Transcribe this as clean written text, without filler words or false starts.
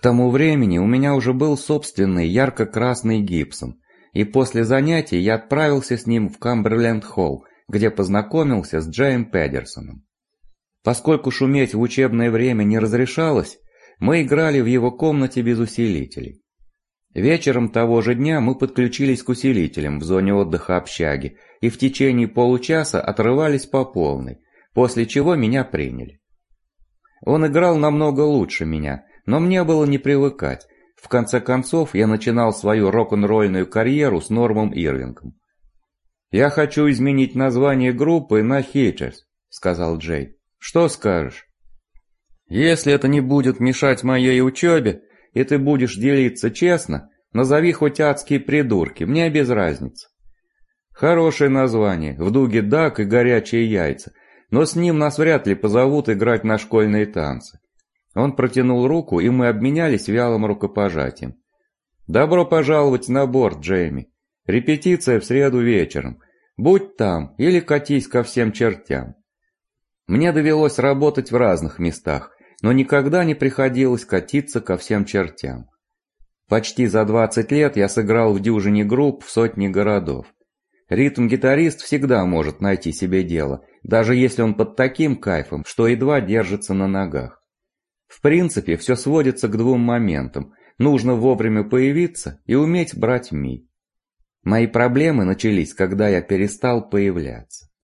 тому времени у меня уже был собственный ярко-красный Гибсон, и после занятий я отправился с ним в Камберленд-холл, где познакомился с Джеем Педерсоном. Поскольку шуметь в учебное время не разрешалось, мы играли в его комнате без усилителей. Вечером того же дня мы подключились к усилителям в зоне отдыха общаги и в течение получаса отрывались по полной, после чего меня приняли. Он играл намного лучше меня, но мне было не привыкать. В конце концов, я начинал свою рок-н-ролльную карьеру с Нормом Ирвингом. «Я хочу изменить название группы на Hitchers», — сказал Джей. «Что скажешь?» «Если это не будет мешать моей учебе, и ты будешь делиться честно, назови хоть адские придурки, мне без разницы». «Хорошее название, в дуге дак и горячие яйца, но с ним нас вряд ли позовут играть на школьные танцы». Он протянул руку, и мы обменялись вялым рукопожатием. «Добро пожаловать на борт, Джейми. Репетиция в среду вечером. Будь там или катись ко всем чертям». Мне довелось работать в разных местах, но никогда не приходилось катиться ко всем чертям. Почти за 20 лет я сыграл в дюжине групп в сотне городов. Ритм-гитарист всегда может найти себе дело, даже если он под таким кайфом, что едва держится на ногах. В принципе, все сводится к двум моментам. Нужно вовремя появиться и уметь брать ми. Мои проблемы начались, когда я перестал появляться.